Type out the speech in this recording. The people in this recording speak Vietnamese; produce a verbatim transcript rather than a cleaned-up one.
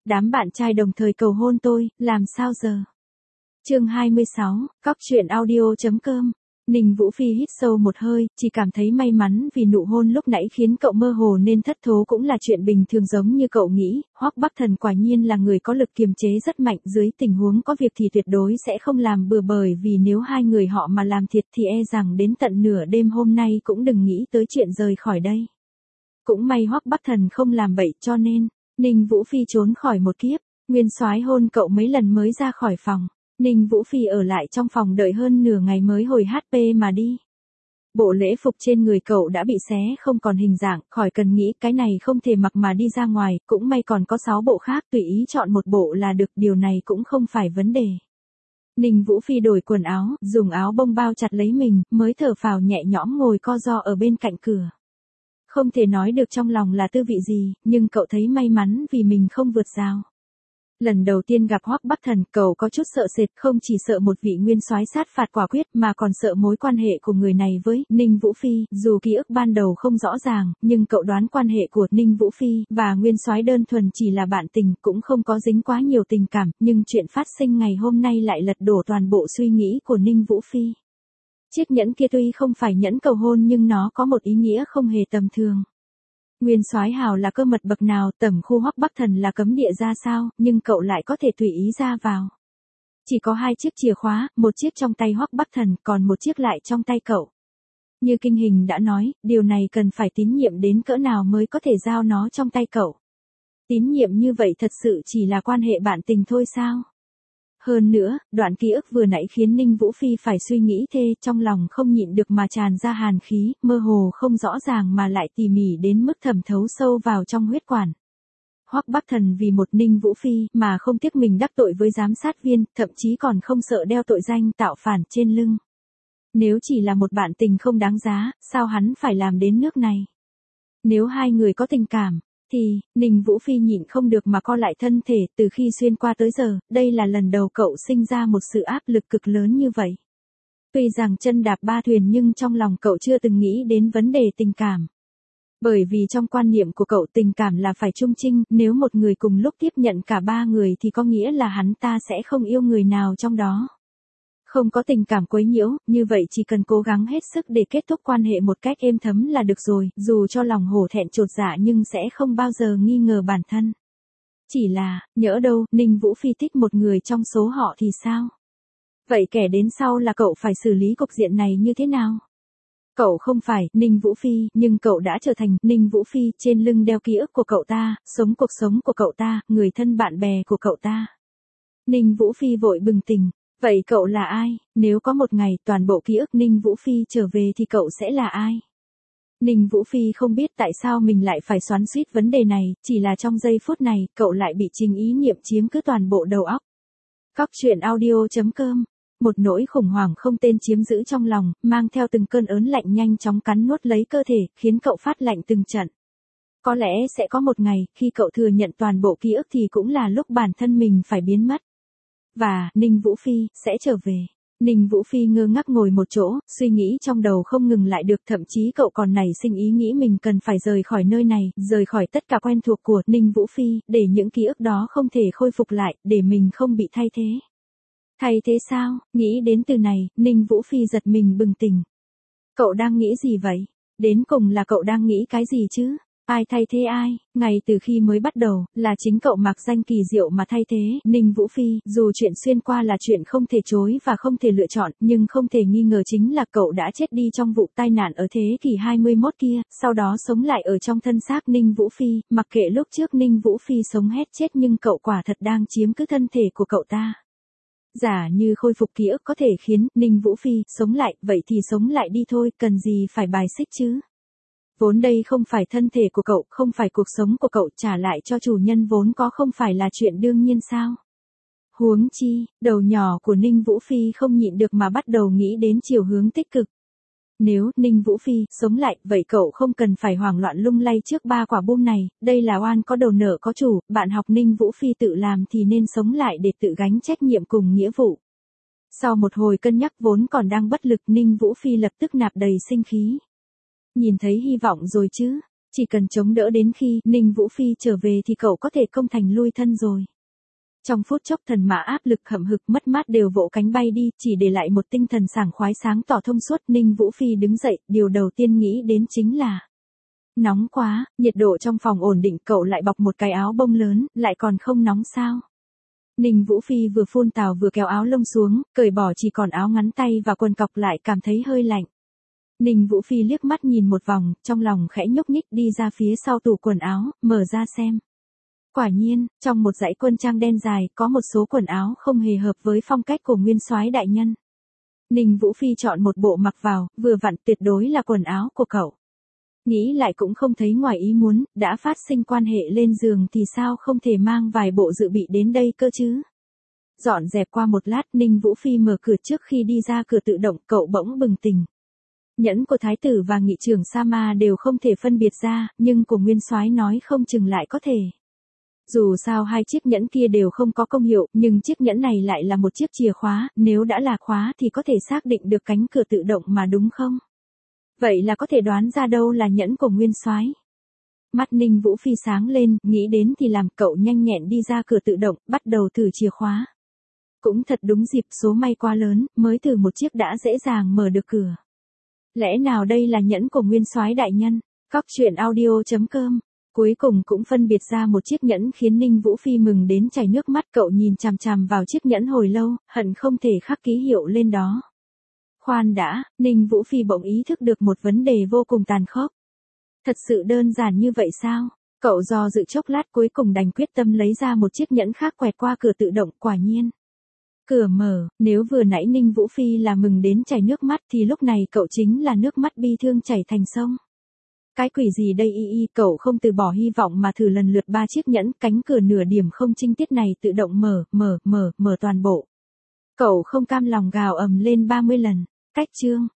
đám bạn trai đồng thời cầu hôn tôi, làm sao giờ? Chương hai mươi sáu, cóc truyện audio chấm com. Ninh Vũ Phi hít sâu một hơi, chỉ cảm thấy may mắn vì nụ hôn lúc nãy khiến cậu mơ hồ nên thất thố cũng là chuyện bình thường giống như cậu nghĩ. Hoắc Bắc Thần quả nhiên là người có lực kiềm chế rất mạnh, dưới tình huống có việc thì tuyệt đối sẽ không làm bừa, bởi vì nếu hai người họ mà làm thiệt thì e rằng đến tận nửa đêm hôm nay cũng đừng nghĩ tới chuyện rời khỏi đây. Cũng may Hoắc Bắc Thần không làm bậy, cho nên Ninh Vũ Phi trốn khỏi một kiếp. Nguyên Soái hôn cậu mấy lần mới ra khỏi phòng. Ninh Vũ Phi ở lại trong phòng đợi hơn nửa ngày mới hồi hát pê mà đi. Bộ lễ phục trên người cậu đã bị xé không còn hình dạng, khỏi cần nghĩ cái này không thể mặc mà đi ra ngoài, cũng may còn có sáu bộ khác, tùy ý chọn một bộ là được, điều này cũng không phải vấn đề. Ninh Vũ Phi đổi quần áo, dùng áo bông bao chặt lấy mình, mới thở phào nhẹ nhõm ngồi co ro ở bên cạnh cửa. Không thể nói được trong lòng là tư vị gì, nhưng cậu thấy may mắn vì mình không vượt rào. Lần đầu tiên gặp Hoắc Bắc Thần, cậu có chút sợ sệt, không chỉ sợ một vị nguyên soái sát phạt quả quyết mà còn sợ mối quan hệ của người này với Ninh Vũ Phi. Dù ký ức ban đầu không rõ ràng, nhưng cậu đoán quan hệ của Ninh Vũ Phi và nguyên soái đơn thuần chỉ là bạn tình, cũng không có dính quá nhiều tình cảm, nhưng chuyện phát sinh ngày hôm nay lại lật đổ toàn bộ suy nghĩ của Ninh Vũ Phi. Chiếc nhẫn kia tuy không phải nhẫn cầu hôn nhưng nó có một ý nghĩa không hề tầm thường. Nguyên soái hào là cơ mật bậc nào, tẩm khu Hoắc Bắc Thần là cấm địa ra sao, nhưng cậu lại có thể tùy ý ra vào. Chỉ có hai chiếc chìa khóa, một chiếc trong tay Hoắc Bắc Thần, còn một chiếc lại trong tay cậu. Như Kinh Hình đã nói, điều này cần phải tín nhiệm đến cỡ nào mới có thể giao nó trong tay cậu. Tín nhiệm như vậy thật sự chỉ là quan hệ bạn tình thôi sao? Hơn nữa, đoạn ký ức vừa nãy khiến Ninh Vũ Phi phải suy nghĩ thê, trong lòng không nhịn được mà tràn ra hàn khí, mơ hồ không rõ ràng mà lại tỉ mỉ đến mức thẩm thấu sâu vào trong huyết quản. Hoắc Bắc Thần vì một Ninh Vũ Phi mà không tiếc mình đắc tội với giám sát viên, thậm chí còn không sợ đeo tội danh tạo phản trên lưng. Nếu chỉ là một bạn tình không đáng giá, sao hắn phải làm đến nước này? Nếu hai người có tình cảm, thì, Ninh Vũ Phi nhịn không được mà co lại thân thể, từ khi xuyên qua tới giờ, đây là lần đầu cậu sinh ra một sự áp lực cực lớn như vậy. Tuy rằng chân đạp ba thuyền nhưng trong lòng cậu chưa từng nghĩ đến vấn đề tình cảm. Bởi vì trong quan niệm của cậu tình cảm là phải chung trinh, nếu một người cùng lúc tiếp nhận cả ba người thì có nghĩa là hắn ta sẽ không yêu người nào trong đó. Không có tình cảm quấy nhiễu, như vậy chỉ cần cố gắng hết sức để kết thúc quan hệ một cách êm thấm là được rồi, dù cho lòng hổ thẹn chột dạ nhưng sẽ không bao giờ nghi ngờ bản thân. Chỉ là, nhỡ đâu, Ninh Vũ Phi thích một người trong số họ thì sao? Vậy kẻ đến sau là cậu phải xử lý cục diện này như thế nào? Cậu không phải Ninh Vũ Phi, nhưng cậu đã trở thành Ninh Vũ Phi, trên lưng đeo ký ức của cậu ta, sống cuộc sống của cậu ta, người thân bạn bè của cậu ta. Ninh Vũ Phi vội bừng tỉnh. Vậy cậu là ai? Nếu có một ngày toàn bộ ký ức Ninh Vũ Phi trở về thì cậu sẽ là ai? Ninh Vũ Phi không biết tại sao mình lại phải xoắn xuýt vấn đề này, chỉ là trong giây phút này, cậu lại bị trình ý niệm chiếm cứ toàn bộ đầu óc. Cóc truyện audio chấm com. Một nỗi khủng hoảng không tên chiếm giữ trong lòng, mang theo từng cơn ớn lạnh nhanh chóng cắn nuốt lấy cơ thể, khiến cậu phát lạnh từng trận. Có lẽ sẽ có một ngày, khi cậu thừa nhận toàn bộ ký ức thì cũng là lúc bản thân mình phải biến mất. Và, Ninh Vũ Phi, sẽ trở về. Ninh Vũ Phi ngơ ngác ngồi một chỗ, suy nghĩ trong đầu không ngừng lại được, thậm chí cậu còn nảy sinh ý nghĩ mình cần phải rời khỏi nơi này, rời khỏi tất cả quen thuộc của Ninh Vũ Phi, để những ký ức đó không thể khôi phục lại, để mình không bị thay thế. Thay thế sao? Nghĩ đến từ này, Ninh Vũ Phi giật mình bừng tỉnh. Cậu đang nghĩ gì vậy? Đến cùng là cậu đang nghĩ cái gì chứ? Ai thay thế ai? Ngay từ khi mới bắt đầu, là chính cậu mặc danh kỳ diệu mà thay thế Ninh Vũ Phi, dù chuyện xuyên qua là chuyện không thể chối và không thể lựa chọn, nhưng không thể nghi ngờ chính là cậu đã chết đi trong vụ tai nạn ở thế kỷ hai mươi mốt kia, sau đó sống lại ở trong thân xác Ninh Vũ Phi, mặc kệ lúc trước Ninh Vũ Phi sống hết chết nhưng cậu quả thật đang chiếm cứ thân thể của cậu ta. Giả như khôi phục ký ức có thể khiến Ninh Vũ Phi sống lại, vậy thì sống lại đi thôi, cần gì phải bài xích chứ? Vốn đây không phải thân thể của cậu, không phải cuộc sống của cậu, trả lại cho chủ nhân vốn có không phải là chuyện đương nhiên sao? Huống chi, đầu nhỏ của Ninh Vũ Phi không nhịn được mà bắt đầu nghĩ đến chiều hướng tích cực. Nếu Ninh Vũ Phi sống lại, vậy cậu không cần phải hoảng loạn lung lay trước ba quả bom này, đây là oan có đầu nợ có chủ, bạn học Ninh Vũ Phi tự làm thì nên sống lại để tự gánh trách nhiệm cùng nghĩa vụ. Sau một hồi cân nhắc vốn còn đang bất lực, Ninh Vũ Phi lập tức nạp đầy sinh khí. Nhìn thấy hy vọng rồi chứ? Chỉ cần chống đỡ đến khi Ninh Vũ Phi trở về thì cậu có thể công thành lui thân rồi. Trong phút chốc thần mã áp lực hậm hực mất mát đều vỗ cánh bay đi, chỉ để lại một tinh thần sảng khoái sáng tỏ thông suốt. Ninh Vũ Phi đứng dậy, điều đầu tiên nghĩ đến chính là nóng quá, nhiệt độ trong phòng ổn định, cậu lại bọc một cái áo bông lớn, lại còn không nóng sao? Ninh Vũ Phi vừa phun tào vừa kéo áo lông xuống, cởi bỏ chỉ còn áo ngắn tay và quần cọc, lại cảm thấy hơi lạnh. Ninh Vũ Phi liếc mắt nhìn một vòng, trong lòng khẽ nhúc nhích, đi ra phía sau tủ quần áo, mở ra xem. Quả nhiên, trong một dãy quân trang đen dài, có một số quần áo không hề hợp với phong cách của nguyên soái đại nhân. Ninh Vũ Phi chọn một bộ mặc vào, vừa vặn, tuyệt đối là quần áo của cậu. Nghĩ lại cũng không thấy ngoài ý muốn, đã phát sinh quan hệ lên giường thì sao không thể mang vài bộ dự bị đến đây cơ chứ. Dọn dẹp qua một lát, Ninh Vũ Phi mở cửa, trước khi đi ra cửa tự động, cậu bỗng bừng tỉnh. Nhẫn của thái tử và nghị trưởng Sa Ma đều không thể phân biệt ra, nhưng của nguyên soái nói không chừng lại có thể. Dù sao hai chiếc nhẫn kia đều không có công hiệu, nhưng chiếc nhẫn này lại là một chiếc chìa khóa, nếu đã là khóa thì có thể xác định được cánh cửa tự động mà đúng không? Vậy là có thể đoán ra đâu là nhẫn của nguyên soái. Mắt Ninh Vũ Phi sáng lên, nghĩ đến thì làm, cậu nhanh nhẹn đi ra cửa tự động, bắt đầu thử chìa khóa. Cũng thật đúng dịp, số may quá lớn, mới thử một chiếc đã dễ dàng mở được cửa. Lẽ nào đây là nhẫn của nguyên soái đại nhân? Cóc truyện audio chấm com. Cuối cùng cũng phân biệt ra một chiếc nhẫn khiến Ninh Vũ Phi mừng đến chảy nước mắt, cậu nhìn chằm chằm vào chiếc nhẫn hồi lâu, hận không thể khắc ký hiệu lên đó. Khoan đã, Ninh Vũ Phi bỗng ý thức được một vấn đề vô cùng tàn khốc. Thật sự đơn giản như vậy sao? Cậu do dự chốc lát, cuối cùng đành quyết tâm lấy ra một chiếc nhẫn khác, quẹt qua cửa tự động, quả nhiên. Cửa mở, nếu vừa nãy Ninh Vũ Phi là mừng đến chảy nước mắt thì lúc này cậu chính là nước mắt bi thương chảy thành sông. Cái quỷ gì đây y y, cậu không từ bỏ hy vọng mà thử lần lượt ba chiếc nhẫn, cánh cửa nửa điểm không trinh tiết này tự động mở, mở, mở, mở toàn bộ. Cậu không cam lòng gào ầm lên ba mươi lần. Cách chương